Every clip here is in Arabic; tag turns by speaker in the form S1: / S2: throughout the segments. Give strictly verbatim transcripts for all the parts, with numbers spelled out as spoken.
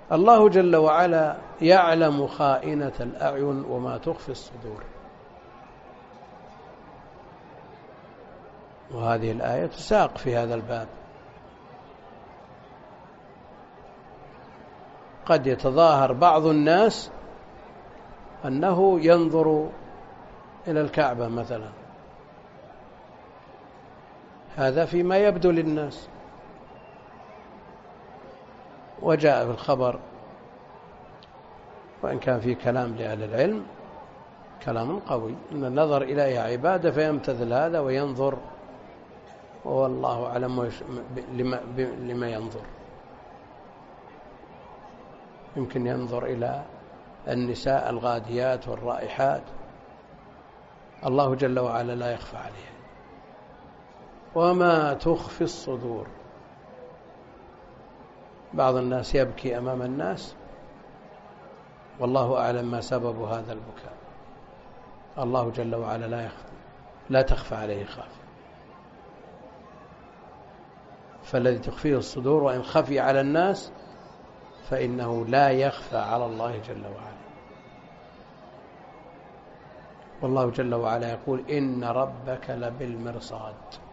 S1: الله جل وعلا يعلم خائنة الأعين وما تخفي الصدور، وهذه الآية تساق في هذا الباب. قد يتظاهر بعض الناس أنه ينظر إلى الكعبة مثلا، هذا فيما يبدو للناس، وجاء في الخبر وإن كان في كلام لأهل العلم كلام قوي أن النظر إليها عبادة، فيمتثل هذا وينظر، والله أعلم لما, لما ينظر. يمكن ينظر إلى النساء الغاديات والرائحات، الله جل وعلا لا يخفى عليه. وما تخفي الصدور، بعض الناس يبكي أمام الناس والله أعلم ما سبب هذا البكاء، الله جل وعلا لا يخفى، لا تخفى عليه خافية. فالذي تخفيه الصدور وإن خفي على الناس فإنه لا يخفى على الله جل وعلا. والله جل وعلا يقول إن ربك لبالمرصاد،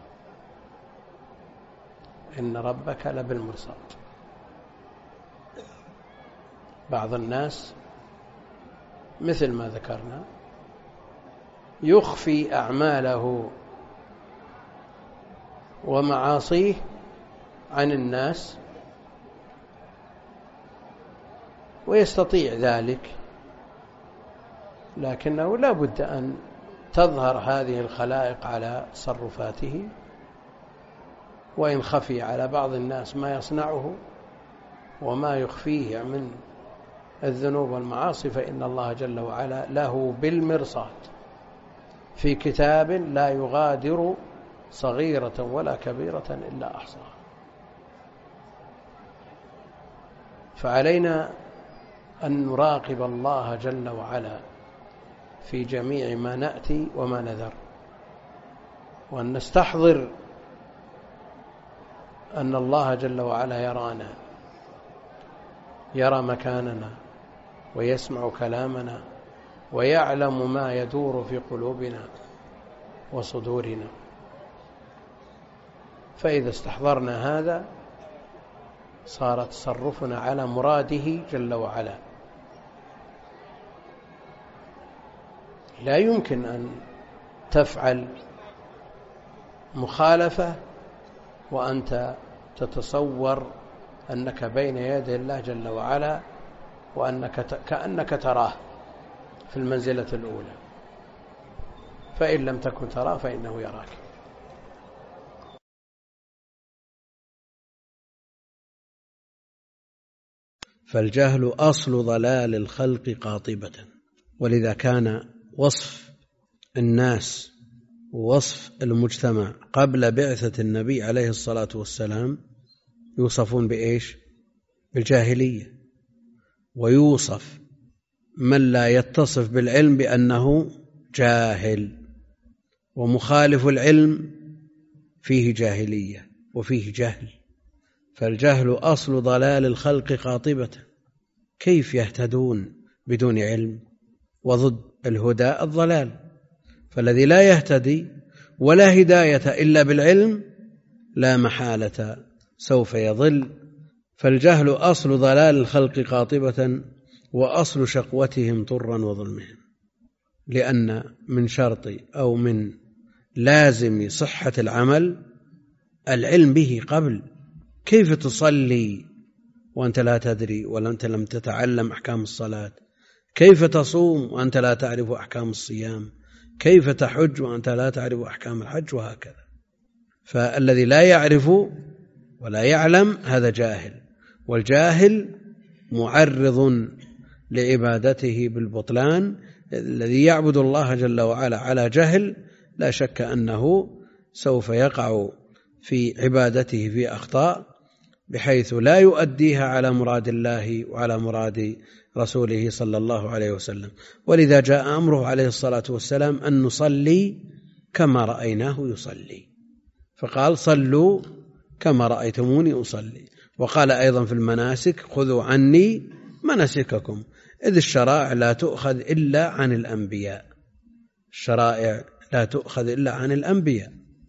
S1: إن ربك لبالمرصاد. بعض الناس مثل ما ذكرنا يخفي أعماله ومعاصيه عن الناس ويستطيع ذلك، لكنه لا بد أن تظهر هذه الخلائق على تصرفاته، وإن خفي على بعض الناس ما يصنعه وما يخفيه من الذنوب والمعاصي فإن الله جل وعلا له بالمرصاد في كتاب لا يغادر صغيرة ولا كبيرة إلا أحصاها. فعلينا أن نراقب الله جل وعلا في جميع ما نأتي وما نذر، وأن نستحضر أن الله جل وعلا يرانا، يرى مكاننا ويسمع كلامنا ويعلم ما يدور في قلوبنا وصدورنا. فإذا استحضرنا هذا صار تصرفنا على مراده جل وعلا. لا يمكن أن تفعل مخالفة وأنت تتصور أنك بين يدي الله جل وعلا وأنك كأنك تراه في المنزلة الأولى، فإن لم تكن تراه فإنه يراك. فالجهل أصل ضلال الخلق قاطبة، ولذا كان وصف الناس ووصف المجتمع قبل بعثة النبي عليه الصلاة والسلام يوصفون بإيش؟ بالجاهلية. ويوصف من لا يتصف بالعلم بأنه جاهل، ومخالف العلم فيه جاهلية وفيه جهل. فالجهل أصل ضلال الخلق قاطبة، كيف يهتدون بدون علم؟ وضد الهدى الضلال، فالذي لا يهتدي ولا هداية إلا بالعلم لا محالة سوف يضل. فالجهل أصل ضلال الخلق قاطبة وأصل شقوتهم طرا وظلمهم، لأن من شرط أو من لازم صحة العمل العلم به قبل. كيف تصلي وأنت لا تدري وأنت لم تتعلم أحكام الصلاة؟ كيف تصوم وأنت لا تعرف أحكام الصيام؟ كيف تحج وأنت لا تعرف أحكام الحج؟ وهكذا. فالذي لا يعرف ولا يعلم هذا جاهل، والجاهل معرض لعبادته بالبطلان. الذي يعبد الله جل وعلا على جهل لا شك أنه سوف يقع في عبادته في أخطاء بحيث لا يؤديها على مراد الله وعلى مراد رسوله صلى الله عليه وسلم. ولذا جاء أمره عليه الصلاة والسلام أن نصلي كما رأيناه يصلي، فقال صلوا كما رأيتموني أصلي. وقال أيضا في المناسك خذوا عني مناسككم، إذ الشرائع لا تؤخذ إلا عن الأنبياء، الشرائع لا تؤخذ إلا عن الأنبياء،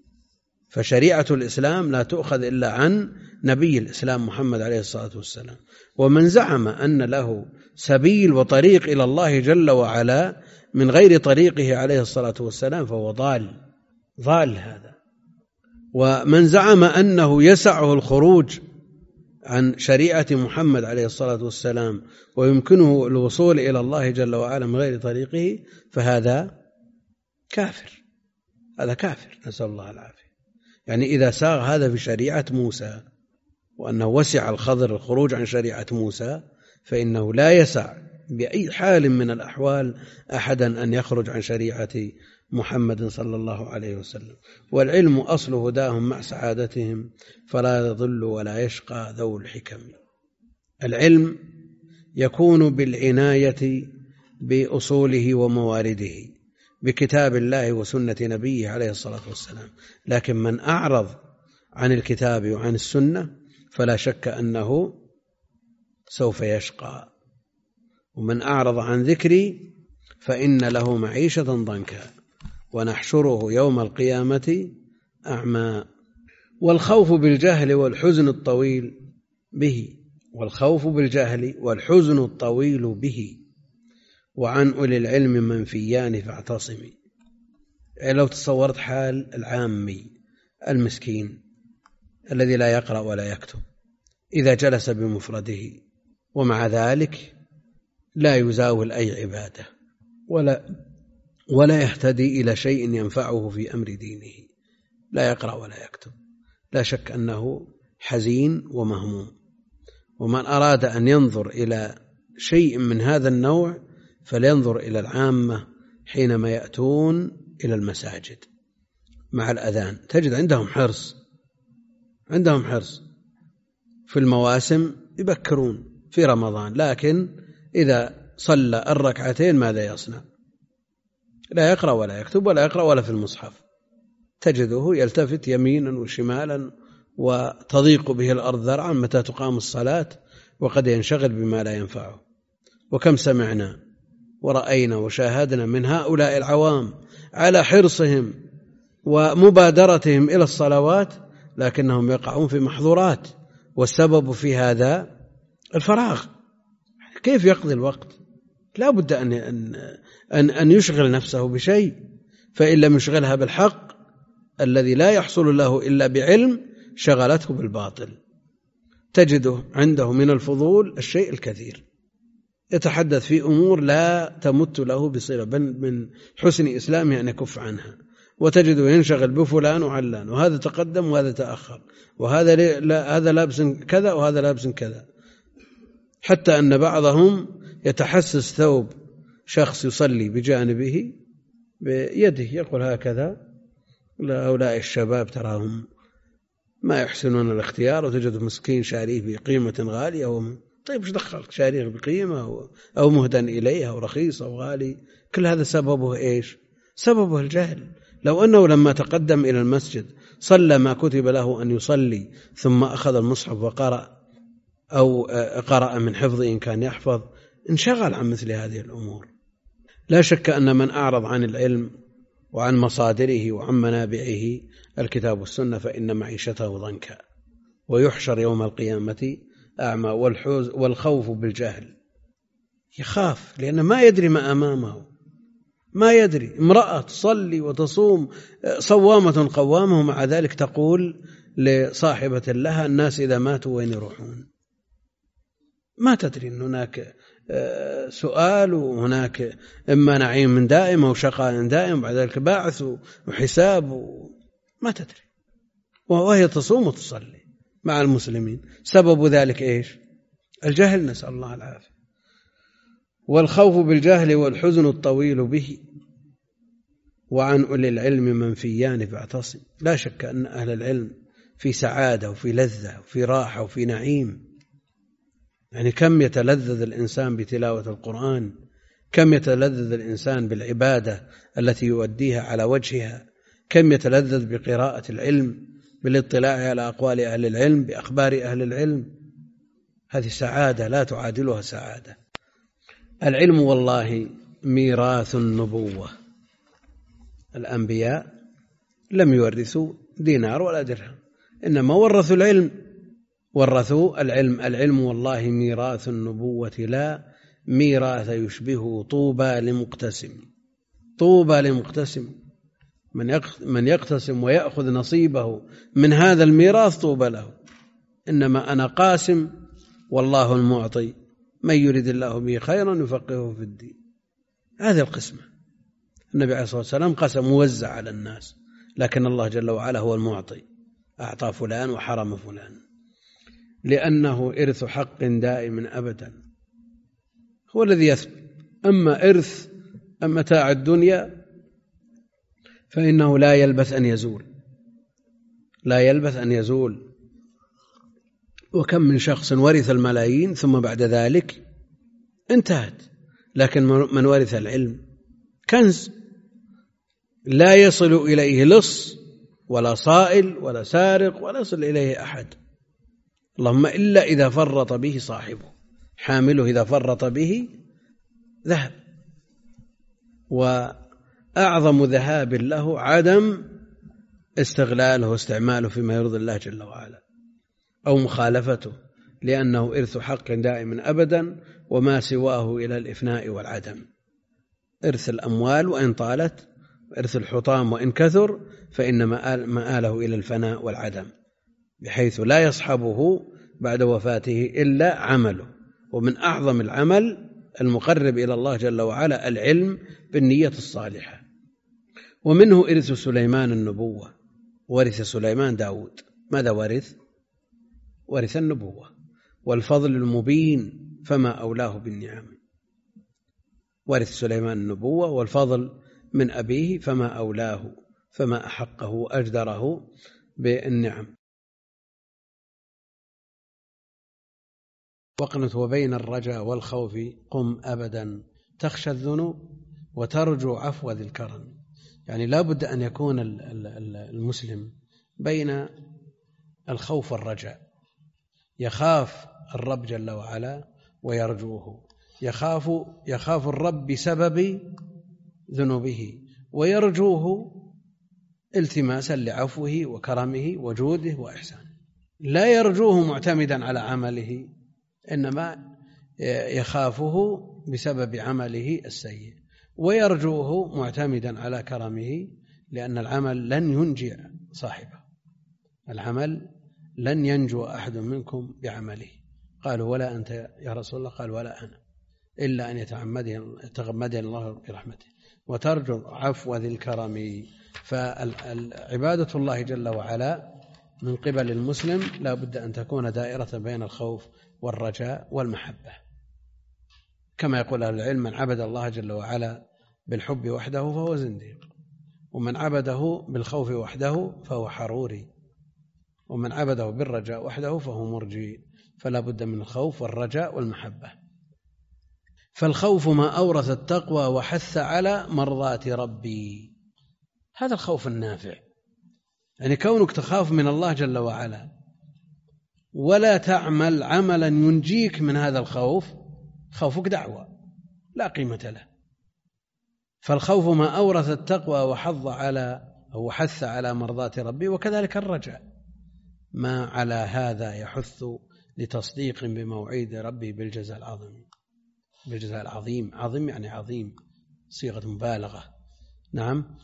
S1: فشريعة الإسلام لا تؤخذ إلا عن نبي الإسلام محمد عليه الصلاة والسلام. ومن زعم أن له سبيل وطريق إلى الله جل وعلا من غير طريقه عليه الصلاة والسلام فهو ضال ضال هذا. ومن زعم أنه يسعه الخروج عن شريعة محمد عليه الصلاة والسلام ويمكنه الوصول إلى الله جل وعلا من غير طريقه فهذا كافر، هذا كافر، نسأل الله العافية. يعني إذا ساغ هذا في شريعة موسى وأنه وسع الخضر الخروج عن شريعة موسى، فإنه لا يسع بأي حال من الأحوال أحدا أن يخرج عن شريعة محمد صلى الله عليه وسلم. والعلم أصل هداهم مع سعادتهم، فلا يضل ولا يشقى ذو الحكم. العلم يكون بالعناية بأصوله وموارده بكتاب الله وسنة نبيه عليه الصلاة والسلام، لكن من أعرض عن الكتاب وعن السنة فلا شك أنه سوف يشقى. ومن أعرض عن ذكري فإن له معيشة ضنكا ونحشره يوم القيامة أعمى. والخوف بالجهل والحزن الطويل به والخوف بالجهل والحزن الطويل به وعن أولي العلم منفيان فاعتصمي. يعني لو تصورت حال العامي المسكين الذي لا يقرأ ولا يكتب إذا جلس بمفرده ومع ذلك لا يزاول أي عبادة ولا ولا يهتدي إلى شيء ينفعه في أمر دينه، لا يقرأ ولا يكتب، لا شك أنه حزين ومهموم. ومن أراد أن ينظر إلى شيء من هذا النوع فلينظر إلى العامة حينما يأتون إلى المساجد مع الأذان، تجد عندهم حرص عندهم حرص في المواسم يبكرون في رمضان، لكن إذا صلى الركعتين ماذا يصنع؟ لا يقرأ ولا يكتب ولا يقرأ ولا في المصحف، تجده يلتفت يمينا وشمالا وتضيق به الأرض ذرعا متى تقام الصلاة وقد ينشغل بما لا ينفعه. وكم سمعنا ورأينا وشاهدنا من هؤلاء العوام على حرصهم ومبادرتهم إلى الصلوات لكنهم يقعون في محظورات، والسبب في هذا الفراغ. كيف يقضي الوقت؟ لا بد أن, أن, أن يشغل نفسه بشيء، فإن لم يشغلها بالحق الذي لا يحصل له إلا بعلم شغلته بالباطل. تجده عنده من الفضول الشيء الكثير، يتحدث في أمور لا تمت له بصلة، بل من حسن إسلامه أن يكف عنها، وتجده ينشغل بفلان وعلان، وهذا تقدم وهذا تأخر، وهذا لا هذا لابس كذا وهذا لابس كذا، حتى أن بعضهم يتحسس ثوب شخص يصلي بجانبه بيده يقول هكذا. هؤلاء الشباب تراهم ما يحسنون الاختيار، وتجد مسكين شاريه بقيمة غالية وم... طيب ايش دخلك شاريه بقيمة أو... أو مهدا إليها أو رخيص أو غالي؟ كل هذا سببه إيش؟ سببه الجهل. لو أنه لما تقدم إلى المسجد صلى ما كتب له أن يصلي ثم أخذ المصحف وقرأ أو قرأ من حفظ إن كان يحفظ انشغل عن مثل هذه الأمور. لا شك أن من أعرض عن العلم وعن مصادره وعن منابعه الكتاب والسنة فإن معيشته ضنكا ويحشر يوم القيامة أعمى. والحوز والخوف بالجهل، يخاف لأنه ما يدري ما أمامه، ما يدري. امرأة تصلي وتصوم صوامة قوامة مع ذلك تقول لصاحبة لها الناس إذا ماتوا وين يروحون؟ ما تدري أن هناك سؤال وهناك إما نعيم من دائم أو شقاء دائم بعد ذلك باعث وحساب، ما تدري، وهي تصوم وتصلي مع المسلمين. سبب ذلك إيش؟ الجهل، نسأل الله العافية. والخوف بالجهل والحزن الطويل به وعن أولي العلم منفيان فاعتصم. لا شك أن أهل العلم في سعادة وفي لذة وفي راحة وفي نعيم. يعني كم يتلذذ الإنسان بتلاوة القرآن، كم يتلذذ الإنسان بالعبادة التي يؤديها على وجهها، كم يتلذذ بقراءة العلم بالاطلاع على أقوال أهل العلم بأخبار أهل العلم، هذه سعادة لا تعادلها سعادة. العلم والله ميراث النبوة، الأنبياء لم يورثوا دينار ولا درهم، إنما ورثوا العلم، ورثوا العلم. العلم والله ميراث النبوة لا ميراث يشبهه طوبى لمقتسم. طوبى لمقتسم، من يقتسم ويأخذ نصيبه من هذا الميراث طوبى له. إنما أنا قاسم والله المعطي، من يريد الله به خيرا يفقهه في الدين. هذه القسمة. النبي عليه الصلاة والسلام قسم موزع على الناس، لكن الله جل وعلا هو المعطي، أعطى فلان وحرم فلان، لأنه إرث حق دائم أبدا، هو الذي يثبت. أما إرث متاع الدنيا فإنه لا يلبث أن يزول، لا يلبث أن يزول. وكم من شخص ورث الملايين ثم بعد ذلك انتهت. لكن من ورث العلم كنز لا يصل إليه لص ولا صائل ولا سارق ولا يصل إليه أحد، اللهم إلا إذا فرط به صاحبه، حامله إذا فرط به ذهب. وأعظم ذهاب له عدم استغلاله واستعماله فيما يرضي الله جل وعلا، أو مخالفته، لأنه إرث حق دائم أبدا، وما سواه إلى الإفناء والعدم. إرث الأموال وإن طالت، إرث الحطام وإن كثر، فإن مآله إلى الفناء والعدم، بحيث لا يصحبه بعد وفاته إلا عمله. ومن أعظم العمل المقرب إلى الله جل وعلا العلم بالنية الصالحة. ومنه إرث سليمان النبوة، ورث سليمان داود. ماذا ورث؟ ورث النبوة والفضل المبين، فما أولاه بالنعم. ورث سليمان النبوة والفضل من أبيه، فما أولاه، فما أحقه وأجدره بالنعم. واقنت وبين الرجاء والخوف قم أبدا، تخشى الذنوب وترجو عفو ذي الكرم. يعني لا بد أن يكون المسلم بين الخوف والرجاء، يخاف الرب جل وعلا ويرجوه، يخاف يخاف الرب بسبب ذنوبه، ويرجوه التماسا لعفوه وكرمه وجوده وإحسانه. لا يرجوه معتمدا على عمله، إنما يخافه بسبب عمله السيء، ويرجوه معتمدا على كرمه، لأن العمل لن ينجي صاحبه، العمل لن ينجو أحد منكم بعمله. قالوا ولا أنت يا رسول الله؟ قال ولا أنا، إلا أن يتغمدني الله برحمته. وترجو عفو ذي الكرم. فالعبادة الله جل وعلا من قبل المسلم لا بد أن تكون دائرة بين الخوف والرجاء والمحبة، كما يقول أهل العلم: من عبد الله جل وعلا بالحب وحده فهو زنديق، ومن عبده بالخوف وحده فهو حروري، ومن عبده بالرجاء وحده فهو مرجي. فلا بد من الخوف والرجاء والمحبة. فالخوف ما أورث التقوى وحث على مرضات ربي، هذا الخوف النافع. يعني كونك تخاف من الله جل وعلا ولا تعمل عملا ينجيك من هذا الخوف، خوفك دعوة لا قيمة له. فالخوف ما أورث التقوى وحض على أو حث على مرضات ربي، وكذلك الرجاء ما على هذا يحث لتصديق بموعد ربي بالجزاء العظيم. بالجزاء العظيم، عظيم يعني عظيم، صيغة مبالغة. نعم.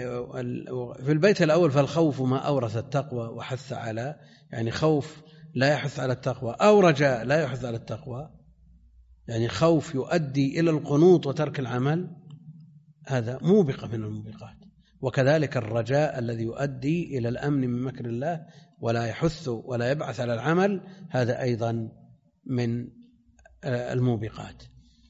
S1: في البيت الأول فالخوف ما أورث التقوى وحث على، يعني خوف لا يحث على التقوى، أو رجاء لا يحث على التقوى، يعني خوف يؤدي إلى القنوط وترك العمل، هذا موبقة من الموبقات. وكذلك الرجاء الذي يؤدي إلى الأمن من مكر الله ولا يحث ولا يبعث على العمل، هذا أيضا من الموبقات.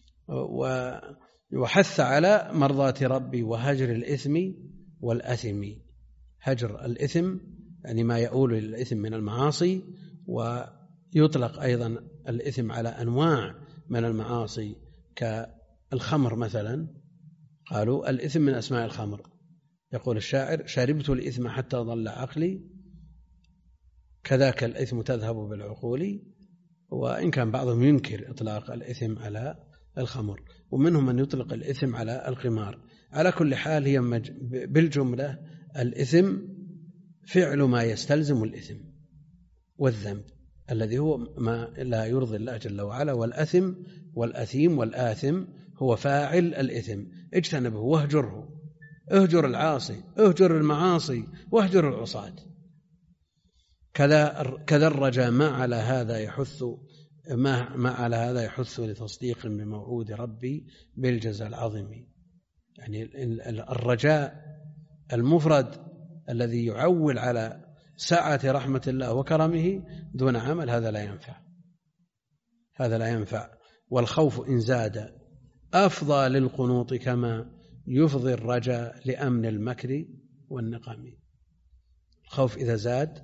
S1: وحث على مرضات ربي وهجر الإثم والأثم. هجر الإثم يعني ما يؤول إلى الإثم من المعاصي، ويطلق أيضا الإثم على أنواع من المعاصي كالخمر مثلا، قالوا الإثم من أسماء الخمر. يقول الشاعر: شربت الإثم حتى ضل عقلي كذاك الإثم تذهب بالعقول، وإن كان بعضهم ينكر إطلاق الإثم على الخمر، ومنهم من يطلق الإثم على القمار. على كل حال هي بالجملة الإثم فعل ما يستلزم الإثم والذنب الذي هو ما لا يرضي الله جل وعلا، والأثم والأثيم والآثم هو فاعل الإثم. اجتنبه واهجره، اهجر العاصي، اهجر المعاصي، واهجر العصاة. كذا كذا الرجاء ما على هذا يحث ما, ما على هذا يحث لتصديق بموعود ربي بالجزاء العظيم. يعني الرجاء المفرد الذي يعول على سعة رحمة الله وكرمه دون عمل هذا لا ينفع، هذا لا ينفع. والخوف إن زاد أفضى للقنوط كما يفضي الرجاء لأمن المكر والنقم. الخوف إذا زاد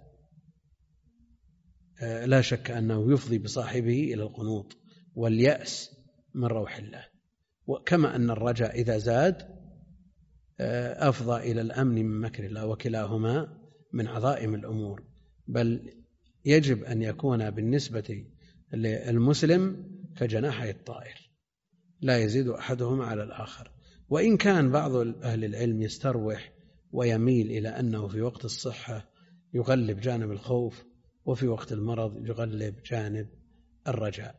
S1: لا شك أنه يفضي بصاحبه إلى القنوط واليأس من روح الله، وكما أن الرجاء إذا زاد أفضى إلى الأمن من مكر الله، وكلاهما من عظائم الأمور. بل يجب أن يكون بالنسبة للمسلم كجناحي الطائر، لا يزيد أحدهما على الآخر. وإن كان بعض أهل العلم يستروح ويميل إلى أنه في وقت الصحة يغلب جانب الخوف، وفي وقت المرض يغلب جانب الرجاء.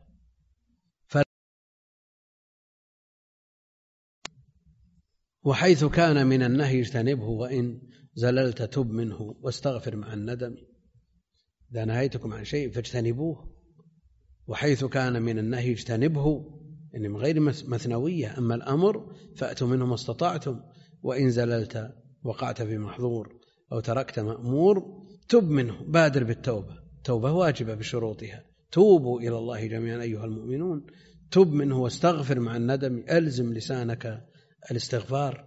S1: وحيث كان من النهي اجتنبه، وإن زللت تب منه واستغفر مع الندم. إذا نهيتكم عن شيء فاجتنبوه. وحيث كان من النهي اجتنبه، إن من غير مثنوية. أما الأمر فأتوا منه ما استطعتم. وإن زللت وقعت في محظور أو تركت مأمور تب منه، بادر بالتوبة. توبة واجبة بشروطها. توبوا إلى الله جميعا أيها المؤمنون. تب منه واستغفر مع الندم. ألزم لسانك الاستغفار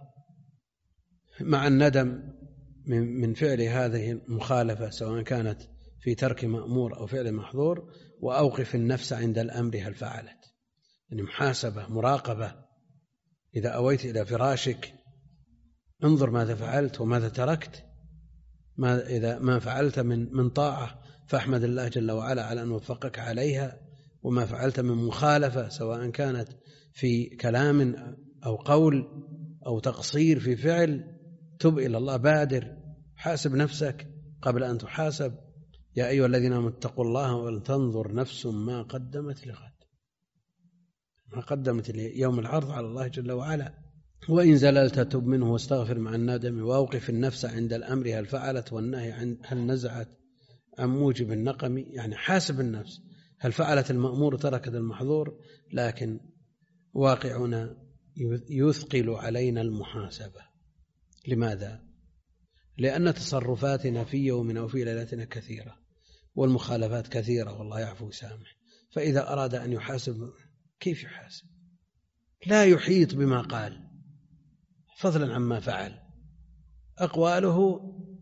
S1: مع الندم من فعل هذه المخالفة، سواء كانت في ترك مأمور أو فعل محظور. وأوقف النفس عند الأمر هل فعلت، يعني محاسبة، مراقبة. إذا أويت إلى فراشك انظر ماذا فعلت وماذا تركت. ما إذا ما فعلت من من طاعة فاحمد الله جل وعلا على أن وفقك عليها، وما فعلت من مخالفة سواء كانت في كلام أو قول أو تقصير في فعل، تب إلى الله، بادر، حاسب نفسك قبل أن تحاسب. يا أيها الذين آمنوا اتقوا الله ولتنظر نفس ما قدمت لغد، ما قدمت ليوم العرض على الله جل وعلا. وإن زللت تب منه واستغفر مع الندم. وأوقف النفس عند الأمر هل فعلت، والنهي عن هل نزعت عن موجب النقم. يعني حاسب النفس هل فعلت المأمور تركت المحظور. لكن واقعنا يثقل علينا المحاسبة. لماذا؟ لأن تصرفاتنا في يومنا وفي ليلتنا كثيرة، والمخالفات كثيرة، والله يعفو ويسامح. فإذا أراد أن يحاسب كيف يحاسب؟ لا يحيط بما قال فضلا عما فعل. أقواله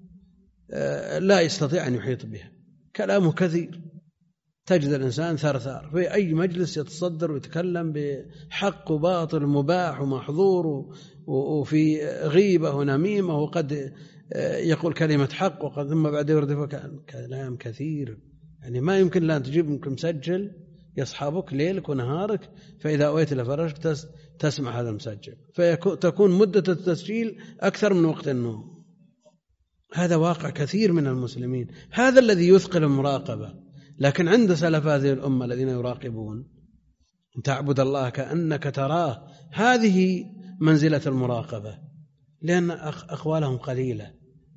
S1: لا يستطيع أن يحيط بها، كلامه كثير. تجد الإنسان ثرثار في أي مجلس يتصدر ويتكلم بحق وباطل، مباح ومحظور، وفي غيبة ونميمة، وقد يقول كلمة حق وقد ثم بعد يردف كلام كثير. يعني ما يمكن لا تجيب منكم مسجل يصحبك ليلك ونهارك، فإذا أويت لفرشك تسمع هذا المسجل، فتكون مدة التسجيل أكثر من وقت النوم. هذا واقع كثير من المسلمين. هذا الذي يثقل المراقبة. لكن عند سلف هذه الأمة الذين يراقبون تعبد الله كأنك تراه، هذه منزلة المراقبة، لأن أقوالهم قليلة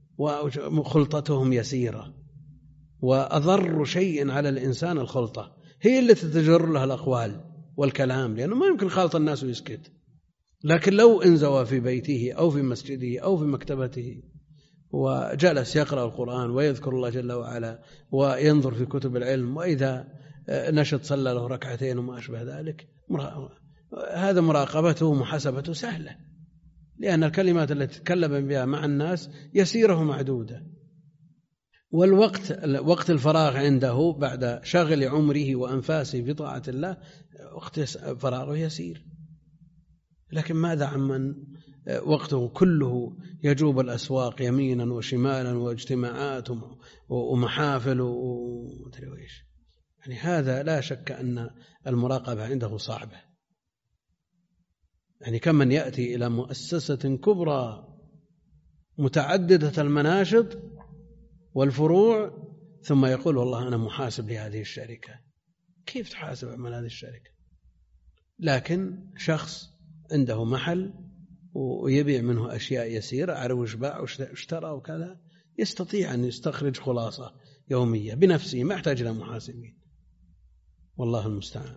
S1: وخلطتهم يسيرة، وأضر شيء على الإنسان الخلطة هي التي تجر له الأقوال والكلام، لأنه ما يمكن خالط الناس ويسكت. لكن لو انزوى في بيته أو في مسجده أو في مكتبته وجلس يقرأ القرآن ويذكر الله جل وعلا وينظر في كتب العلم، وإذا نشط صلى له ركعتين وما أشبه ذلك، هذا مراقبته ومحاسبته سهلة، لأن الكلمات التي تتكلم بها مع الناس يسيرة معدودة. والوقت وقت الفراغ عنده بعد شغل عمره وأنفاسه في طاعة الله وقت فراغه يسير. لكن ماذا عمن وقته كله يجوب الأسواق يمينا وشمالا واجتماعات ومحافل ومدري وإيش. يعني هذا لا شك أن المراقبة عنده صعبة. يعني كم من يأتي إلى مؤسسة كبرى متعددة المناشط والفروع ثم يقول والله أنا محاسب لهذه الشركة. كيف تحاسب عمل هذه الشركة؟ لكن شخص عنده محل ويبيع منه أشياء يسيرة، عرف وش باع واشترى وكذا، يستطيع أن يستخرج خلاصة يومية بنفسه، ما يحتاج إلى محاسبين. والله المستعان.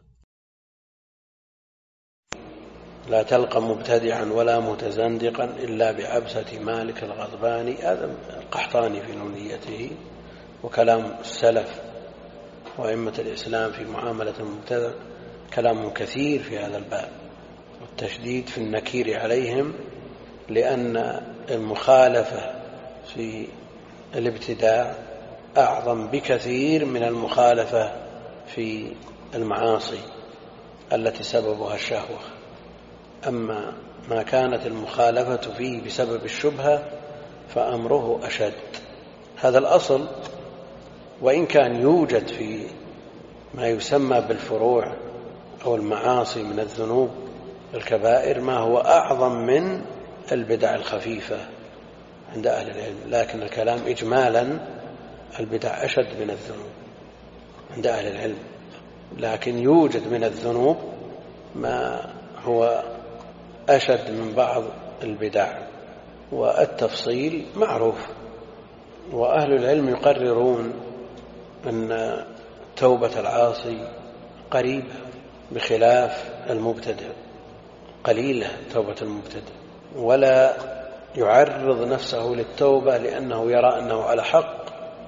S1: لا تلقى مبتدعا ولا متزندقا إلا بعبسة مالك الغضباني. هذا القحطاني في نونيته، وكلام السلف وأئمة الإسلام في معاملة المبتدع كلام كثير في هذا الباب، والتشديد في النكير عليهم، لأن المخالفة في الابتداع أعظم بكثير من المخالفة في المعاصي التي سببها الشهوة. أما ما كانت المخالفة فيه بسبب الشبهة فأمره أشد. هذا الأصل، وإن كان يوجد في ما يسمى بالفروع أو المعاصي من الذنوب الكبائر ما هو أعظم من البدع الخفيفة عند أهل العلم، لكن الكلام إجمالا البدع أشد من الذنوب عند أهل العلم. لكن يوجد من الذنوب ما هو أشد من بعض البدع، والتفصيل معروف. وأهل العلم يقررون أن توبة العاصي قريبة بخلاف المبتدع، قليلة توبة المبتدع، ولا يعرض نفسه للتوبة لأنه يرى أنه على حق،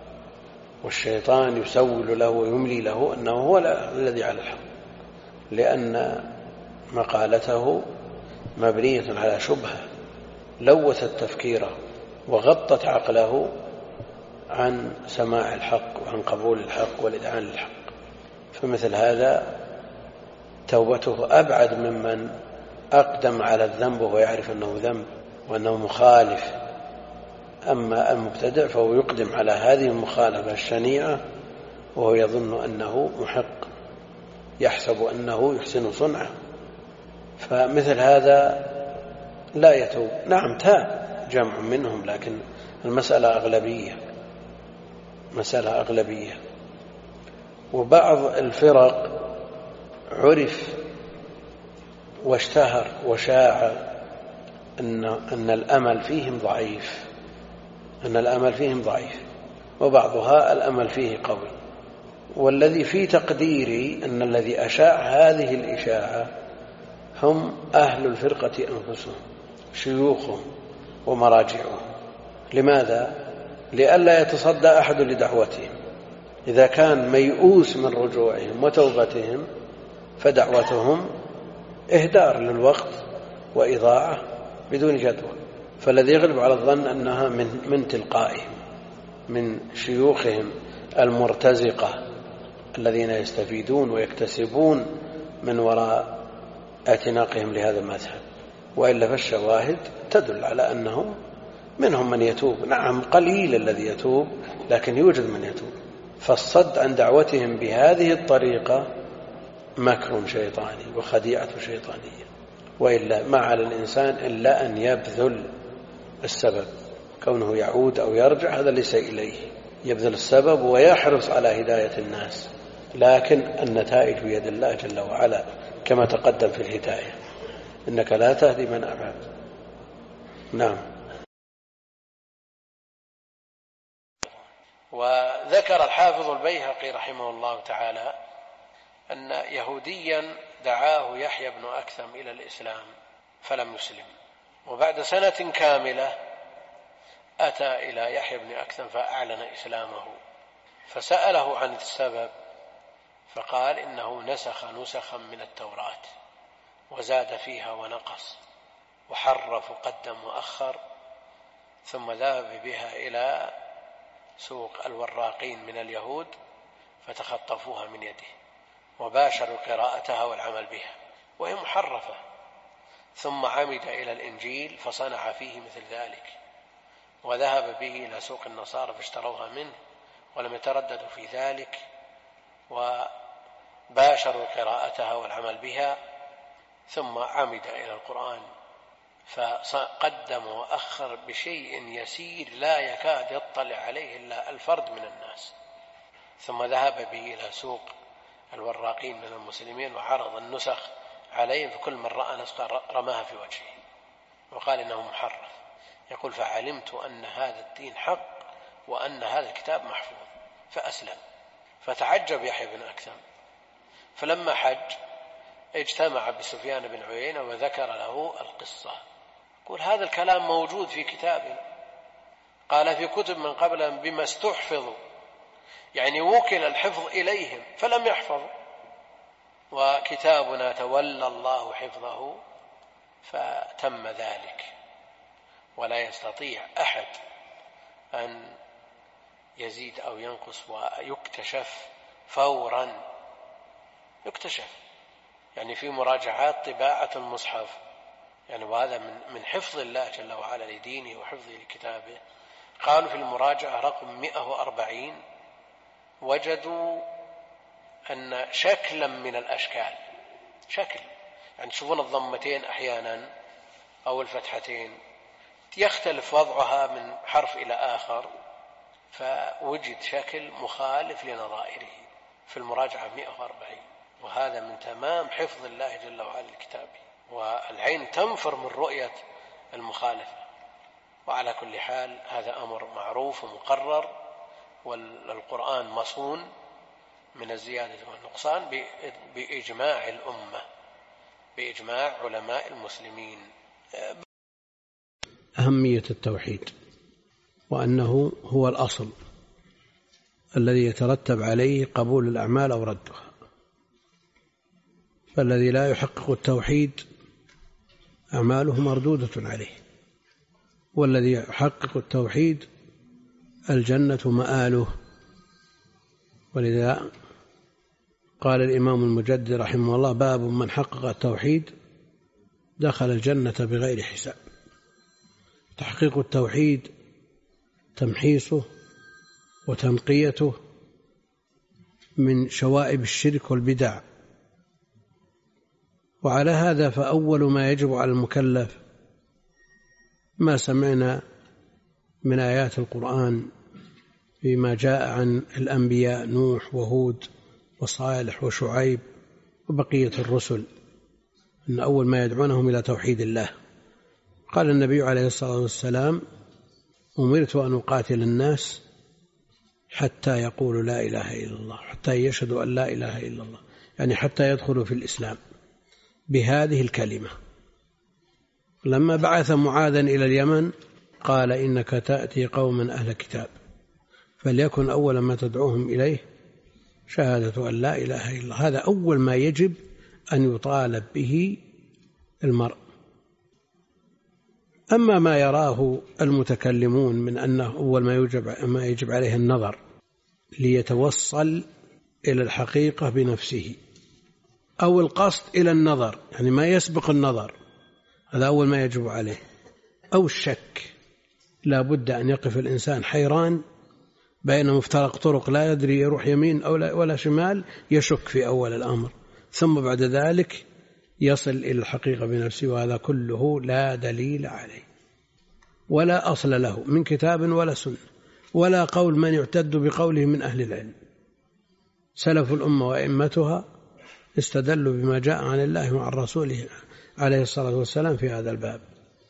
S1: والشيطان يسول له ويملي له أنه هو الذي على الحق، لأن مقالته مبنية على شبهة لوثت تفكيره وغطت عقله عن سماع الحق وعن قبول الحق والإذعان للحق. فمثل هذا توبته أبعد ممن أقدم على الذنب وهو يعرف أنه ذنب وأنه مخالف. أما المبتدع فهو يقدم على هذه المخالفة الشنيعة وهو يظن أنه محق، يحسب أنه يحسن صنعه، فمثل هذا لا يتوب. نعم تاب جمع منهم، لكن المسألة أغلبية، مسألة أغلبية. وبعض الفرق عرف واشتهر وشاع أن, أن الأمل فيهم ضعيف، أن الأمل فيهم ضعيف، وبعضها الأمل فيه قوي. والذي في تقديري أن الذي أشاع هذه الإشاعة هم أهل الفرقة أنفسهم، شيوخهم ومراجعهم. لماذا؟ لئلا يتصدى أحد لدعوتهم. إذا كان ميؤوس من رجوعهم وتوبتهم فدعوتهم إهدار للوقت وإضاعة بدون جدوى. فالذي يغلب على الظن أنها من, من تلقائهم، من شيوخهم المرتزقة الذين يستفيدون ويكتسبون من وراء اعتناقهم لهذا المذهب. وإلا فالشواهد تدل على أنه منهم من يتوب. نعم قليل الذي يتوب، لكن يوجد من يتوب. فالصد عن دعوتهم بهذه الطريقة مكر شيطاني وخديعة شيطانية. وإلا ما على الإنسان إلا أن يبذل السبب، كونه يعود أو يرجع هذا ليس إليه، يبذل السبب ويحرص على هداية الناس، لكن النتائج بيد الله جل وعلا كما تقدم في الهداية، إنك لا تهدي من أحببت. نعم. وذكر الحافظ البيهقي رحمه الله تعالى أن يهوديا دعاه يحيى بن أكثم إلى الإسلام فلم يسلم، وبعد سنة كاملة أتى إلى يحيى بن أكثم فأعلن إسلامه، فسأله عن السبب فقال إنه نسخ نسخا من التوراة وزاد فيها ونقص وحرف وقدم وأخر، ثم ذهب بها إلى سوق الوراقين من اليهود فتخطفوها من يده وباشروا قراءتها والعمل بها وهي محرفة، ثم عمد إلى الإنجيل فصنع فيه مثل ذلك، وذهب به إلى سوق النصارى فاشتروها منه ولم يترددوا في ذلك، وباشروا قراءتها والعمل بها. ثم عمد إلى القرآن فقدم وأخر بشيء يسير لا يكاد يطلع عليه إلا الفرد من الناس، ثم ذهب به إلى سوق الوراقين من المسلمين وعرض النسخ عليهم، فكل من رأى نسخة رماها في وجهه وقال إنه محرف. يقول فعلمت أن هذا الدين حق وأن هذا الكتاب محفوظ فأسلم. فتعجب يحيى بن أكثم، فلما حج اجتمع بسفيان بن عيينة وذكر له القصة. يقول هذا الكلام موجود في كتابنا، قال في كتب من قبلهم بما استحفظوا، يعني وكل الحفظ إليهم فلم يحفظوا، وكتابنا تولى الله حفظه فتم ذلك، ولا يستطيع أحد أن يزيد أو ينقص، ويكتشف فورا، يكتشف يعني في مراجعات طباعة المصحف يعني، وهذا من من حفظ الله جل وعلا لدينه وحفظه لكتابه. قالوا في المراجعة رقم مئة وأربعين وجدوا أن شكلا من الأشكال، شكل يعني تشوفون الضمتين أحيانا أو الفتحتين يختلف وضعها من حرف إلى آخر، فوجد شكل مخالف لنظائره في المراجعة مئة وأربعين، وهذا من تمام حفظ الله جل وعلا لكتابه، والعين تنفر من رؤية المخالفة. وعلى كل حال هذا أمر معروف ومقرر، والقرآن مصون من الزيادة والنقصان بإجماع الأمة، بإجماع علماء المسلمين. أهمية التوحيد، وأنه هو الأصل الذي يترتب عليه قبول الأعمال أو ردها، فالذي لا يحقق التوحيد أعماله مردودة عليه، والذي يحقق التوحيد الجنة مآله. ولذا قال الإمام المجدد رحمه الله باب من حقق التوحيد دخل الجنة بغير حساب. تحقيق التوحيد تمحيصه وتنقيته من شوائب الشرك والبدع، وعلى هذا فأول ما يجب على المكلف ما سمعنا من آيات القرآن فيما جاء عن الأنبياء نوح وهود وصالح وشعيب وبقية الرسل، أن أول ما يدعونهم إلى توحيد الله. قال النبي عليه الصلاة والسلام أمرت أن أقاتل الناس حتى يقولوا لا إله إلا الله، حتى يشهدوا أن لا إله إلا الله، يعني حتى يدخلوا في الإسلام بهذه الكلمة. لما بعث معاذا إلى اليمن قال إنك تأتي قوما أهل كتاب فليكن أول ما تدعوهم إليه شهادة أن لا إله إلا الله. هذا أول ما يجب أن يطالب به المرء. أما ما يراه المتكلمون من أنه أول ما يجب, ما يجب عليه النظر ليتوصل إلى الحقيقة بنفسه، أو القصد إلى النظر يعني ما يسبق النظر، هذا أول ما يجب عليه، أو الشك، لا بد أن يقف الإنسان حيران بين مفترق طرق لا يدري يروح يمين أو ولا شمال، يشك في أول الأمر، ثم بعد ذلك يصل إلى الحقيقة بنفسه، وهذا كله لا دليل عليه ولا أصل له من كتاب ولا سنة ولا قول من يعتد بقوله من أهل العلم. سلف الأمة وأئمتها استدلوا بما جاء عن الله وعن رسوله عليه الصلاة والسلام في هذا الباب.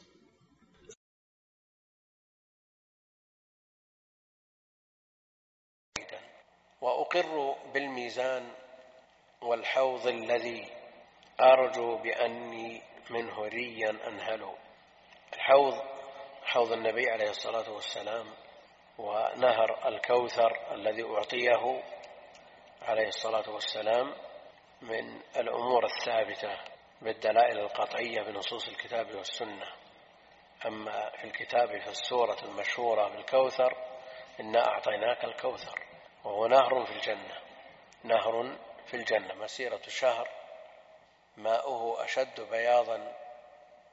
S1: وأقر بالميزان والحوض الذي أرجو بأني منه ريا أنهل. الحوض حوض النبي عليه الصلاة والسلام، ونهر الكوثر الذي أعطيه عليه الصلاة والسلام من الأمور الثابتة بالدلائل القطعية بنصوص الكتاب والسنة. أما في الكتاب فالسورة المشهورة بالكوثر إنا أعطيناك الكوثر، وهو نهر في الجنة، نهر في الجنة مسيرة شهر ماؤه أشد بياضا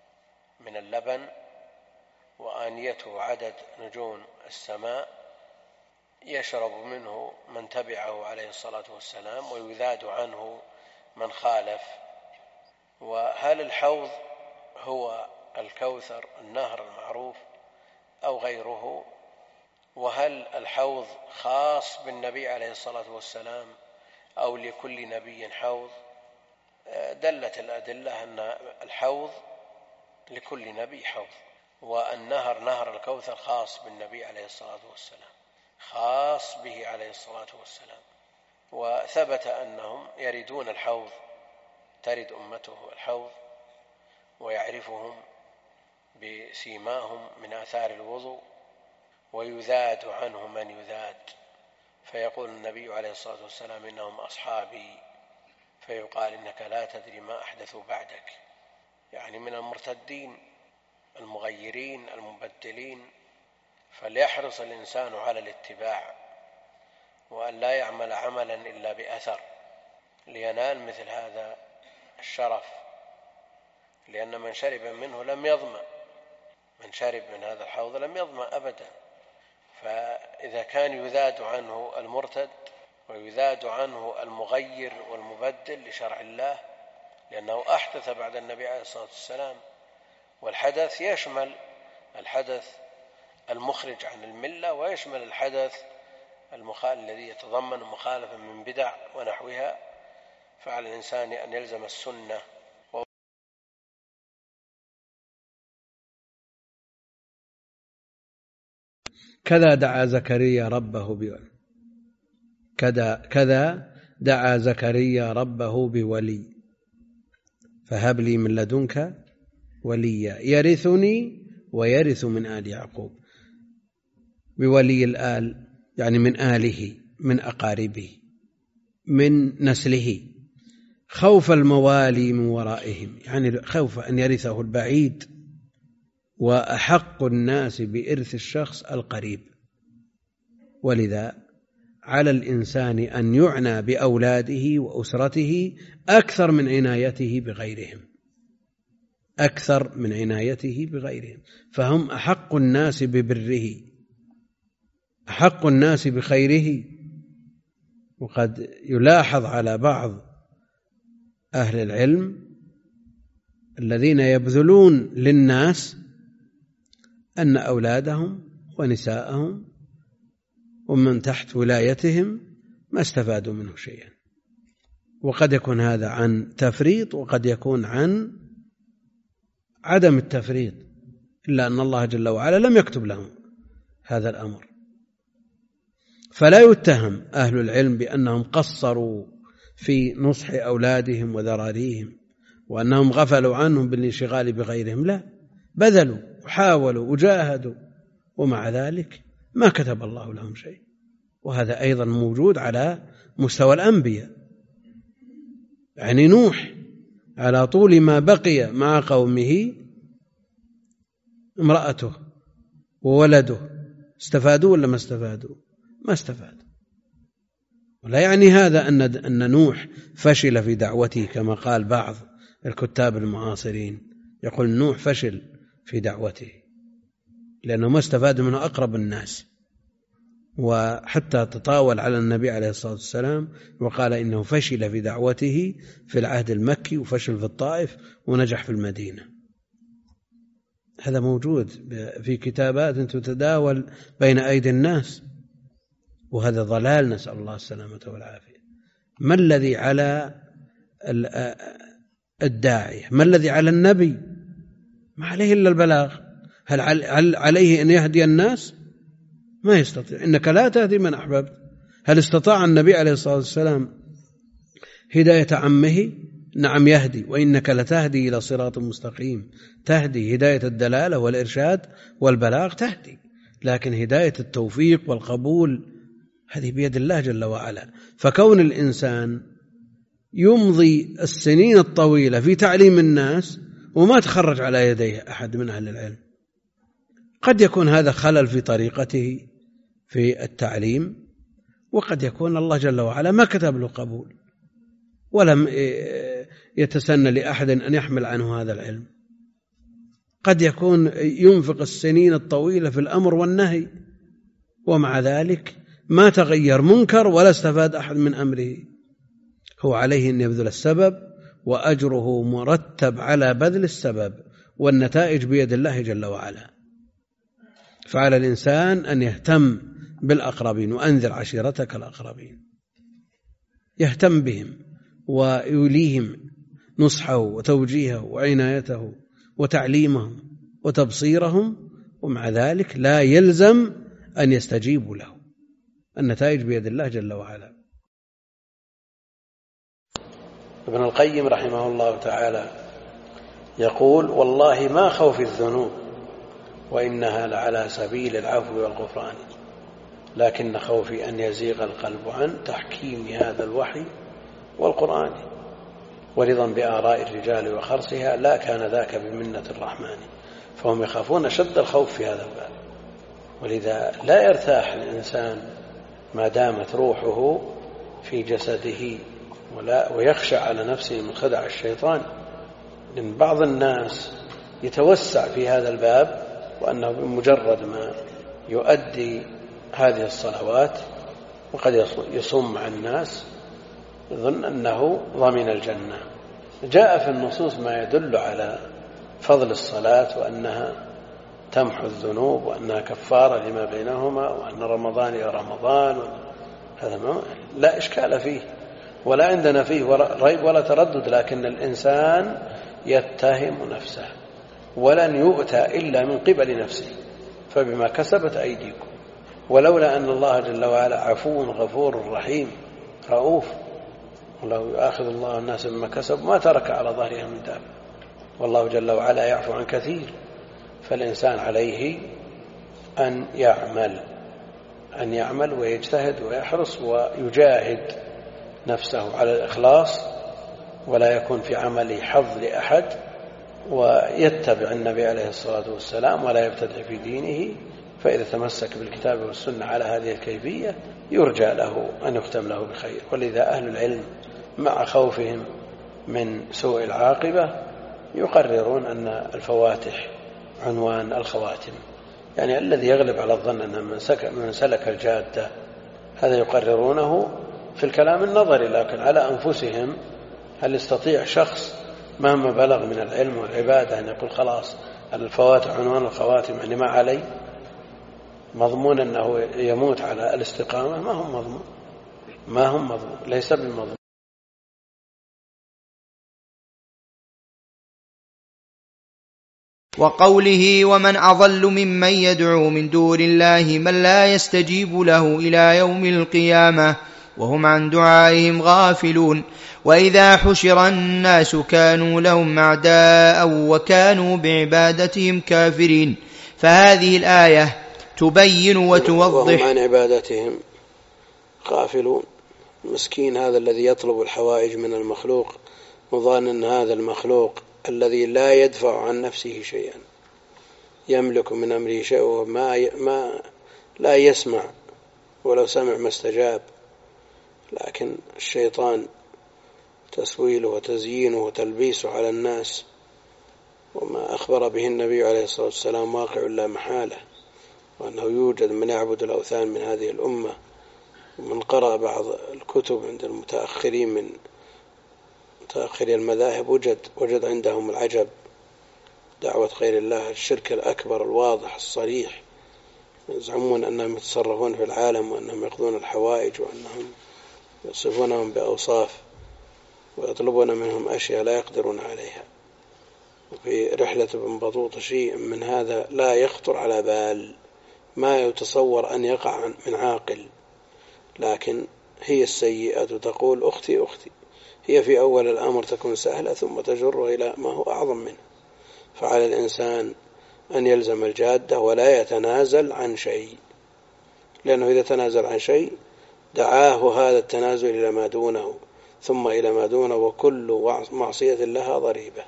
S1: من اللبن وآنيته عدد نجوم السماء يشرب منه من تبعه عليه الصلاة والسلام ويذاد عنه من خالف. وهل الحوض هو الكوثر النهر المعروف أو غيره؟ وهل الحوض خاص بالنبي عليه الصلاة والسلام أو لكل نبي حوض؟ دلت الأدلة أن الحوض لكل نبي حوض، والنهر نهر الكوثر خاص بالنبي عليه الصلاة والسلام، خاص به عليه الصلاة والسلام. وثبت أنهم يردون الحوض، ترد أمته الحوض ويعرفهم بسيماهم من آثار الوضوء ويذاد عنه من يذاد، فيقول النبي عليه الصلاة والسلام إنهم أصحابي، فيقال إنك لا تدري ما أحدثوا بعدك، يعني من المرتدين المغيرين المبدلين. فليحرص الإنسان على الاتباع وأن لا يعمل عملا إلا بأثر لينال مثل هذا الشرف، لأن من شرب منه لم يظمأ، من شرب من هذا الحوض لم يظمأ أبدا. فإذا كان يذاد عنه المرتد ويذاد عنه المغير والمبدل لشرع الله، لأنه أحدث بعد النبي عليه الصلاة والسلام، والحدث يشمل الحدث المخرج عن الملة ويشمل الحدث المخالف الذي يتضمن مخالفة من بدع ونحوها، فعلى الإنسان أن يلزم السنة. كذا دعا زكريا ربه بولي كذا كذا دعا زكريا ربه بولي فهب لي من لدنك وليا يرثني ويرث من آل يعقوب. بولي الآل يعني من آله، من أقاربه، من نسله، خوف الموالي من ورائهم، يعني خوف أن يرثه البعيد، وأحق الناس بإرث الشخص القريب. ولذا على الإنسان أن يعنى بأولاده وأسرته أكثر من عنايته بغيرهم، أكثر من عنايته بغيرهم، فهم أحق الناس ببره، أحق الناس بخيره. وقد يلاحظ على بعض أهل العلم الذين يبذلون للناس أن أولادهم ونساءهم ومن تحت ولايتهم ما استفادوا منه شيئا، وقد يكون هذا عن تفريط وقد يكون عن عدم التفريط، إلا أن الله جل وعلا لم يكتب لهم هذا الأمر. فلا يتهم أهل العلم بأنهم قصروا في نصح أولادهم وذراريهم وأنهم غفلوا عنهم بالانشغال بغيرهم، لا، بذلوا وحاولوا وجاهدوا، ومع ذلك ما كتب الله لهم شيء. وهذا أيضا موجود على مستوى الأنبياء، يعني نوح على طول ما بقي مع قومه امرأته وولده استفادوا ولا ما استفادوا؟ ما استفادوا. ولا يعني هذا أن أن نوح فشل في دعوته كما قال بعض الكتاب المعاصرين، يقول نوح فشل في دعوته لأنه ما استفاد منه أقرب الناس، وحتى تطاول على النبي عليه الصلاة والسلام وقال إنه فشل في دعوته في العهد المكي وفشل في الطائف ونجح في المدينة. هذا موجود في كتابات تتداول بين أيدي الناس، وهذا ضلال، نسأل الله السلامة والعافية. ما الذي على الداعية؟ ما الذي على النبي؟ ما عليه إلا البلاغ. هل عليه أن يهدي الناس؟ ما يستطيع، إنك لا تهدي من أحببت. هل استطاع النبي عليه الصلاة والسلام هداية عمه؟ نعم يهدي، وإنك لتهدي إلى صراط مستقيم، تهدي هداية الدلالة والإرشاد والبلاغ تهدي، لكن هداية التوفيق والقبول هذه بيد الله جل وعلا. فكون الإنسان يمضي السنين الطويلة في تعليم الناس وما تخرج على يديه أحد من أهل العلم، قد يكون هذا خلل في طريقته في التعليم، وقد يكون الله جل وعلا ما كتب له قبول ولم يتسنى لأحد أن يحمل عنه هذا العلم. قد يكون ينفق السنين الطويلة في الأمر والنهي، ومع ذلك ما تغير منكر ولا استفاد أحد من أمره. هو عليه أن يبذل السبب، وأجره مرتب على بذل السبب، والنتائج بيد الله جل وعلا. فعلى الإنسان أن يهتم بالأقربين، وأنذر عشيرتك الأقربين، يهتم بهم ويوليهم نصحه وتوجيهه وعنايته وتعليمهم وتبصيرهم، ومع ذلك لا يلزم أن يستجيبوا له، النتائج بيد الله جل وعلا. ابن القيم رحمه الله تعالى يقول: والله ما خوف الذنوب وإنها لعلى سبيل العفو والغفران، لكن خوفي أن يزيغ القلب عن تحكيم هذا الوحي والقرآن، ورضا بآراء الرجال وخرصها، لا كان ذاك بمنة الرحمن. فهم يخافون شد الخوف في هذا الباب، ولذا لا يرتاح الإنسان ما دامت روحه في جسده، ولا ويخشى على نفسه من خدع الشيطان. لأن بعض الناس يتوسع في هذا الباب، وأنه بمجرد ما يؤدي هذه الصلوات وقد يصوم مع الناس يظن أنه ضمن الجنة. جاء في النصوص ما يدل على فضل الصلاة، وأنها تمحو الذنوب، وأنها كفارة لما بينهما، وأن رمضان إلى رمضان. هذا ما لا إشكال فيه، ولا عندنا فيه ريب ولا تردد، لكن الإنسان يتهم نفسه، ولن يؤتى إلا من قبل نفسه، فبما كسبت أيديكم. ولولا أن الله جل وعلا عفو غفور رحيم رؤوف، ولو يؤاخذ الله الناس بما كسبوا ما ترك على ظهرها من دابة، والله جل وعلا يعفو عن كثير. فالإنسان عليه أن يعمل أن يعمل ويجتهد ويحرص ويجاهد نفسه على الإخلاص، ولا يكون في عمله حظ لأحد، ويتبع النبي عليه الصلاة والسلام ولا يبتدع في دينه. فإذا تمسك بالكتاب والسنة على هذه الكيفية يرجى له أن يختم له بخير. ولذا أهل العلم مع خوفهم من سوء العاقبة يقررون أن الفواتح عنوان الخواتم، يعني الذي يغلب على الظن أن من سلك الجادة، هذا يقررونه في الكلام النظري. لكن على أنفسهم، هل يستطيع شخص مهما بلغ من العلم والعبادة أن يقول خلاص الفواتح عنوان الخواتم، يعني ما علي مضمون أنه يموت على الاستقامة؟ ما هم مضمون، ما هم مضمون، ليس بالمضمون.
S2: وقوله: ومن أضل ممن يدعو من دون الله من لا يستجيب له إلى يوم القيامة وهم عن دعائهم غافلون. وإذا حشر الناس كانوا لهم أعداء وكانوا بعبادتهم كافرين. فهذه الآية تبين وتوضح.
S1: وهم عن عبادتهم غافلون. مسكين هذا الذي يطلب الحوائج من المخلوق، وظن أن هذا المخلوق الذي لا يدفع عن نفسه شيئا، يملك من أمره شيء، وما ما لا يسمع، ولو سمع ما استجاب. لكن الشيطان تسويله وتزيينه وتلبيسه على الناس، وما أخبر به النبي عليه الصلاة والسلام واقع لا محالة، وأنه يوجد من يعبد الأوثان من هذه الأمة. ومن قرأ بعض الكتب عند المتأخرين من متأخري المذاهب وجد وجد عندهم العجب، دعوة غير الله، الشرك الأكبر الواضح الصريح. يزعمون أنهم يتصرفون في العالم، وأنهم يقضون الحوائج، وأنهم يصفونهم بأوصاف، ويطلبون منهم أشياء لا يقدرون عليها. وفي رحلة ابن بطوطة شيء من هذا لا يخطر على بال، ما يتصور أن يقع من عاقل. لكن هي السيئة تقول أختي أختي، هي في أول الأمر تكون سهلة ثم تجر إلى ما هو أعظم منه. فعلى الإنسان أن يلزم الجادة ولا يتنازل عن شيء، لأنه إذا تنازل عن شيء دعاه هذا التنازل إلى ما دونه ثم إلى ما دونه، وكل معصية لها ضريبة.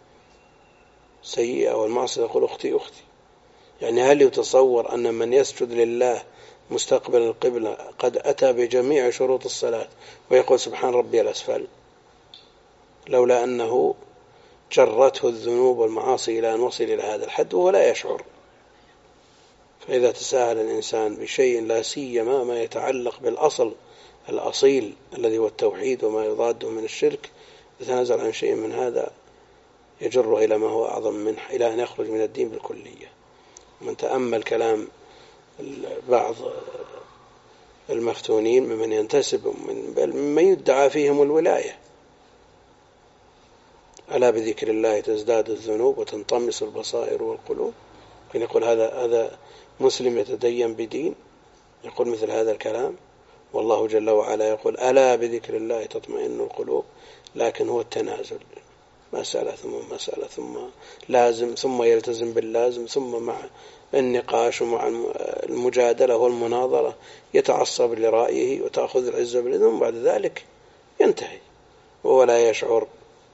S1: سيئة والمعصية يقول أختي أختي، يعني هل يتصور أن من يسجد لله مستقبل القبلة قد أتى بجميع شروط الصلاة ويقول سبحان ربي الأسفل، لولا أنه جرته الذنوب والمعاصي إلى أن وصل إلى هذا الحد وهو لا يشعر. فإذا تساهل الإنسان بشيء لا سيما ما يتعلق بالأصل الأصيل الذي هو التوحيد وما يضاده من الشرك، يتنازل عن شيء من هذا يجر إلى ما هو أعظم منه، إلى أن يخرج من الدين بالكلية. من تأمل كلام بعض المفتونين ممن ينتسب بل ممن يدعى فيهم الولاية: ألا بذكر الله تزداد الذنوب وتنطمس البصائر والقلوب. كان يقول هذا هذا مسلم يتدين بدين يقول مثل هذا الكلام، والله جل وعلا يقول ألا بذكر الله تطمئن القلوب. لكن هو التنازل، مسألة ثم مسألة ثم لازم ثم يلتزم باللازم ثم مع النقاش ومع المجادلة والمناظرة يتعصب لرأيه وتأخذ العزة بالإذن، بعد ذلك ينتهي وهو لا يشعر.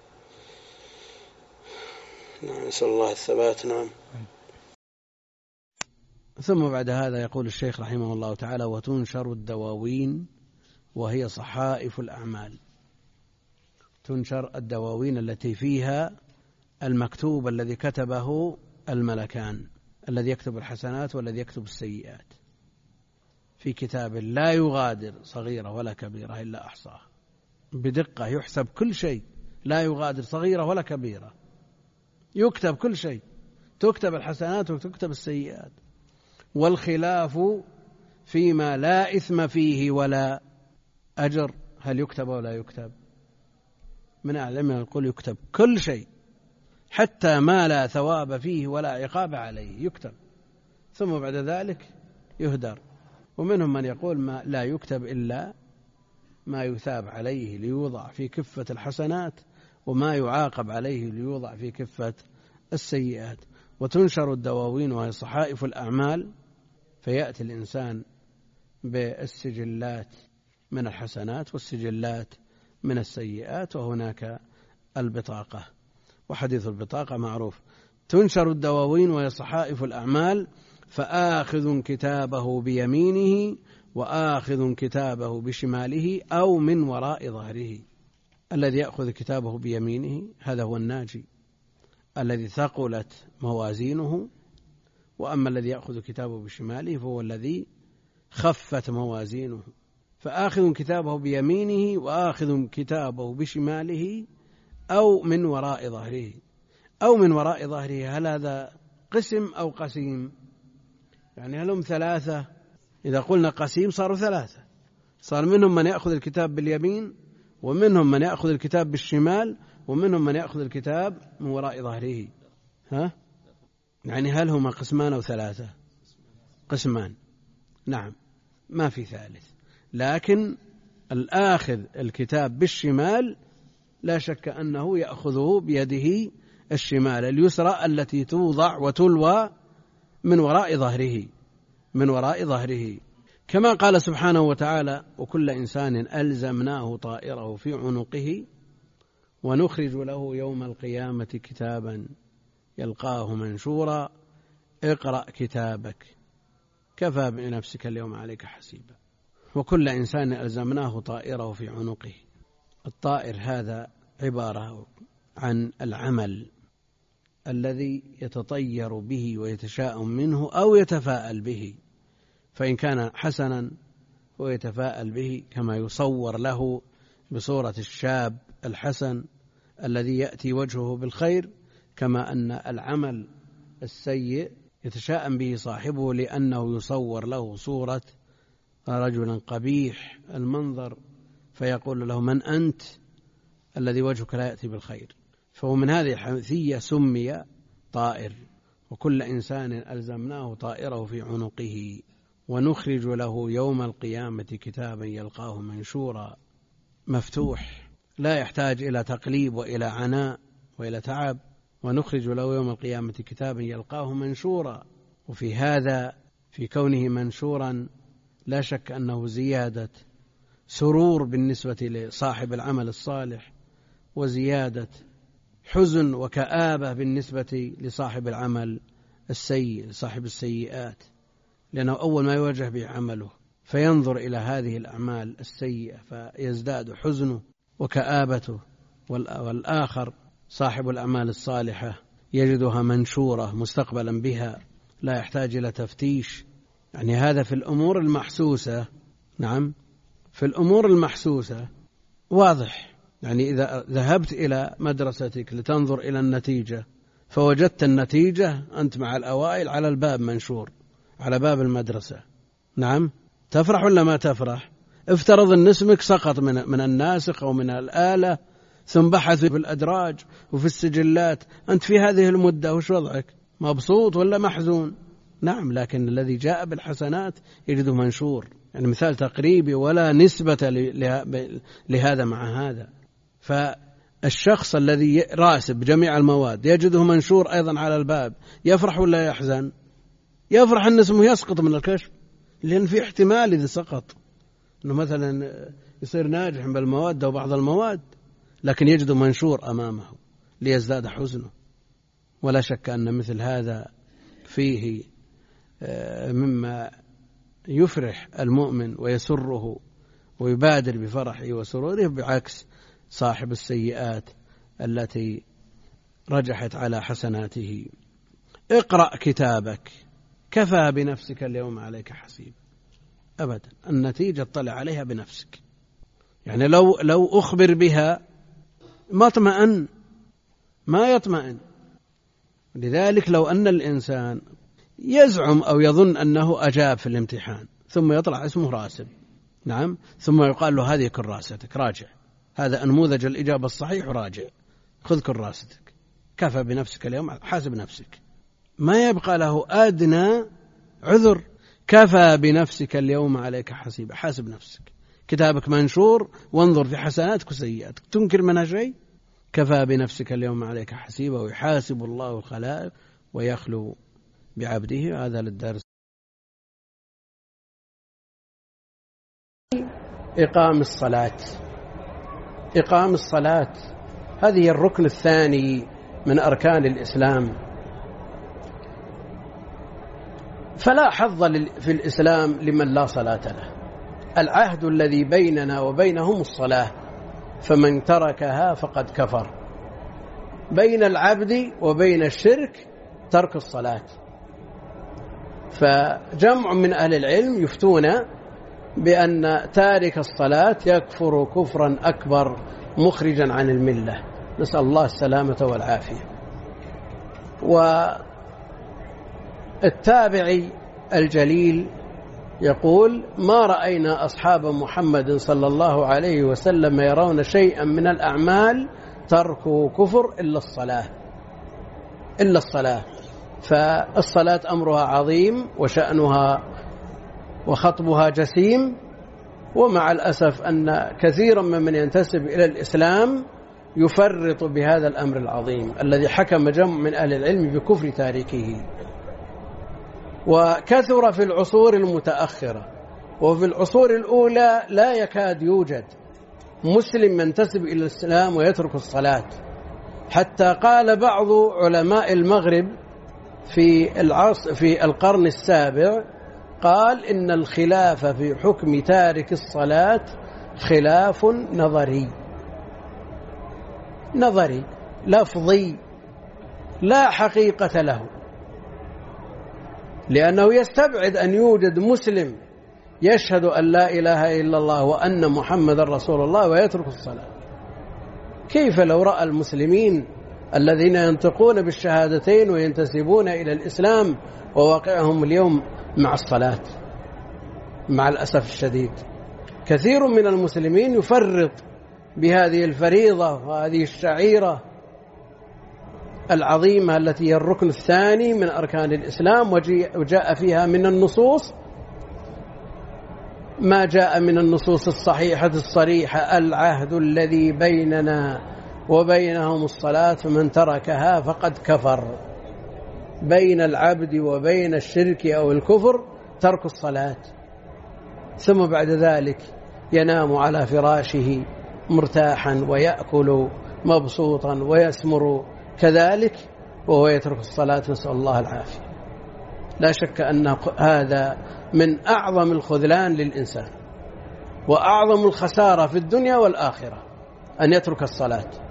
S1: نسأل الله الثبات. نعم.
S3: ثم بعد هذا يقول الشيخ رحمه الله تعالى: وتنشر الدواوين وهي صحائف الأعمال. تنشر الدواوين التي فيها المكتوب الذي كتبه الملكان، الذي يكتب الحسنات والذي يكتب السيئات، في كتاب لا يغادر صغيرة ولا كبيرة إلا أحصاها. بدقة يحسب كل شيء، لا يغادر صغيرة ولا كبيرة، يكتب كل شيء، تكتب الحسنات وتكتب السيئات. والخلاف فيما لا إثم فيه ولا أجر، هل يكتب ولا يكتب؟ من أعلمنا يقول يكتب كل شيء، حتى ما لا ثواب فيه ولا عقاب عليه يكتب، ثم بعد ذلك يهدر. ومنهم من يقول ما لا يكتب إلا ما يثاب عليه ليوضع في كفة الحسنات، وما يعاقب عليه ليوضع في كفة السيئات. وتنشر الدواوين وهي صحائف الأعمال، فيأتي الإنسان بالسجلات من الحسنات والسجلات من السيئات، وهناك البطاقة. وحديث البطاقة معروف. تنشر الدواوين وهي صحائف الأعمال، فآخذ كتابه بيمينه وآخذ كتابه بشماله أو من وراء ظهره. الذي يأخذ كتابه بيمينه هذا هو الناجي الذي ثقلت موازينه، وأما الذي يأخذ كتابه بشماله فهو الذي خفت موازينه. فآخذ كتابه بيمينه وآخذ كتابه بشماله أو من وراء ظهره. أو من وراء ظهره، هل هذا قسم أو قسيم؟ يعني هل هم ثلاثة؟ إذا قلنا قسيم صاروا ثلاثة، صار منهم من يأخذ الكتاب باليمين، ومنهم من يأخذ الكتاب بالشمال، ومنهم من يأخذ الكتاب من وراء ظهره. ها؟ يعني هل هما قسمان أو ثلاثة؟ قسمان. نعم، ما في ثالث. لكن الآخذ الكتاب بالشمال لا شك أنه يأخذه بيده الشمال اليسرى التي توضع وتلوى من وراء ظهره، من وراء ظهره، كما قال سبحانه وتعالى: وكل إنسان ألزمناه طائره في عنقه ونخرج له يوم القيامة كتابا يلقاه منشورا اقرأ كتابك كفى بنفسك اليوم عليك حسيبا. وكل إنسان ألزمناه طائره في عنقه. الطائر هذا عبارة عن العمل الذي يتطير به ويتشاءم منه أو يتفاءل به، فإن كان حسنا ويتفاءل به كما يصور له بصورة الشاب الحسن الذي يأتي وجهه بالخير، كما أن العمل السيء يتشاءم به صاحبه لأنه يصور له صورة رجل قبيح المنظر، فيقول له: من أنت الذي وجهك لا يأتي بالخير؟ فهو من هذه الحيثية سمي طائر. وكل إنسان ألزمناه طائره في عنقه ونخرج له يوم القيامة كتابا يلقاه منشورا، مفتوح، لا يحتاج إلى تقليب وإلى عناء وإلى تعب. ونخرج له يوم القيامة كتابا يلقاه منشورا. وفي هذا، في كونه منشورا، لا شك أنه زيادة سرور بالنسبة لصاحب العمل الصالح، وزيادة حزن وكآبة بالنسبة لصاحب العمل السيء، لصاحب السيئات، لأنه أول ما يواجه به عمله فينظر إلى هذه الأعمال السيئة فيزداد حزنه وكآبته، والآخر صاحب الأعمال الصالحة يجدها منشورة مستقبلا بها، لا يحتاج إلى تفتيش. يعني هذا في الأمور المحسوسة. نعم، في الأمور المحسوسة واضح. يعني إذا ذهبت إلى مدرستك لتنظر إلى النتيجة فوجدت النتيجة، أنت مع الأوائل على الباب منشور على باب المدرسة، نعم، تفرح ولا ما تفرح؟ افترض أن اسمك سقط من من الناسخ أو من الآلة، ثم بحثوا في الأدراج وفي السجلات، أنت في هذه المدة وش وضعك؟ مبسوط ولا محزون؟ نعم، لكن الذي جاء بالحسنات يجده منشور. يعني مثال تقريبي ولا نسبة لهذا مع هذا. فالشخص الذي راسب جميع المواد يجده منشور أيضا على الباب، يفرح ولا يحزن؟ يفرح أن اسمه يسقط من الكشف، لأن في احتمال إذا سقط أنه مثلا يصير ناجح بالمواد أو بعض المواد، لكن يجده منشور أمامه ليزداد حزنه. ولا شك أن مثل هذا فيه مما يفرح المؤمن ويسره ويبادر بفرحه وسروره، بعكس صاحب السيئات التي رجحت على حسناته. اقرأ كتابك كفى بنفسك اليوم عليك حسيب. أبدا، النتيجة اطلع عليها بنفسك. يعني لو لو أخبر بها ما اطمئن، ما يطمئن. لذلك لو أن الإنسان يزعم أو يظن أنه أجاب في الامتحان ثم يطلع اسمه راسب، نعم، ثم يقال له هذه كراستك، راجع، هذا نموذج الإجابة الصحيح، راجع، خذ كراستك، كفى بنفسك اليوم، حاسب نفسك، ما يبقى له أدنى عذر. كفى بنفسك اليوم عليك حسيب، حاسب نفسك، كتابك منشور، وانظر في حسناتك وسيئاتك، تنكر منها شيء؟ كفى بنفسك اليوم عليك حسيبا، ويحاسب الله الخلائق ويخلو بعبده. هذا للدرس. إقام الصلاة. إقام الصلاة هذه الركن الثاني من أركان الإسلام. فلا حظ في الإسلام لمن لا صلاة له. العهد الذي بيننا وبينهم الصلاة، فمن تركها فقد كفر. بين العبد وبين الشرك ترك الصلاة. فجمع من أهل العلم يفتون بأن تارك الصلاة يكفر كفرا أكبر مخرجا عن الملة، نسأل الله السلامة والعافية. والتابعي الجليل يقول: ما رأينا أصحاب محمد صلى الله عليه وسلم يرون شيئا من الأعمال تركوا كفر إلا الصلاة إلا الصلاة. فالصلاة أمرها عظيم وشأنها وخطبها جسيم، ومع الأسف أن كثيرا ممن ينتسب إلى الإسلام يفرط بهذا الأمر العظيم الذي حكم جمع من أهل العلم بكفر تاركه. وكثر في العصور المتأخرة، وفي العصور الأولى لا يكاد يوجد مسلم ينتسب إلى الإسلام ويترك الصلاة، حتى قال بعض علماء المغرب في العصر في القرن السابع، قال إن الخلاف في حكم تارك الصلاة خلاف نظري نظري لفظي لا حقيقة له، لأنه يستبعد أن يوجد مسلم يشهد أن لا إله إلا الله وأن محمد رسول الله ويترك الصلاة. كيف لو رأى المسلمين الذين ينطقون بالشهادتين وينتسبون إلى الإسلام وواقعهم اليوم مع الصلاة؟ مع الأسف الشديد كثير من المسلمين يفرط بهذه الفريضة وهذه الشعيرة العظيمة التي هي الركن الثاني من أركان الإسلام، وجاء فيها من النصوص ما جاء من النصوص الصحيحة الصريحة: العهد الذي بيننا وبينهم الصلاة، فمن تركها فقد كفر. بين العبد وبين الشرك أو الكفر ترك الصلاة. ثم بعد ذلك ينام على فراشه مرتاحا ويأكل مبسوطا ويسمر كذلك وهو يترك الصلاة، نسأل الله العافية. لا شك أن هذا من أعظم الخذلان للإنسان وأعظم الخسارة في الدنيا والآخرة، أن يترك الصلاة.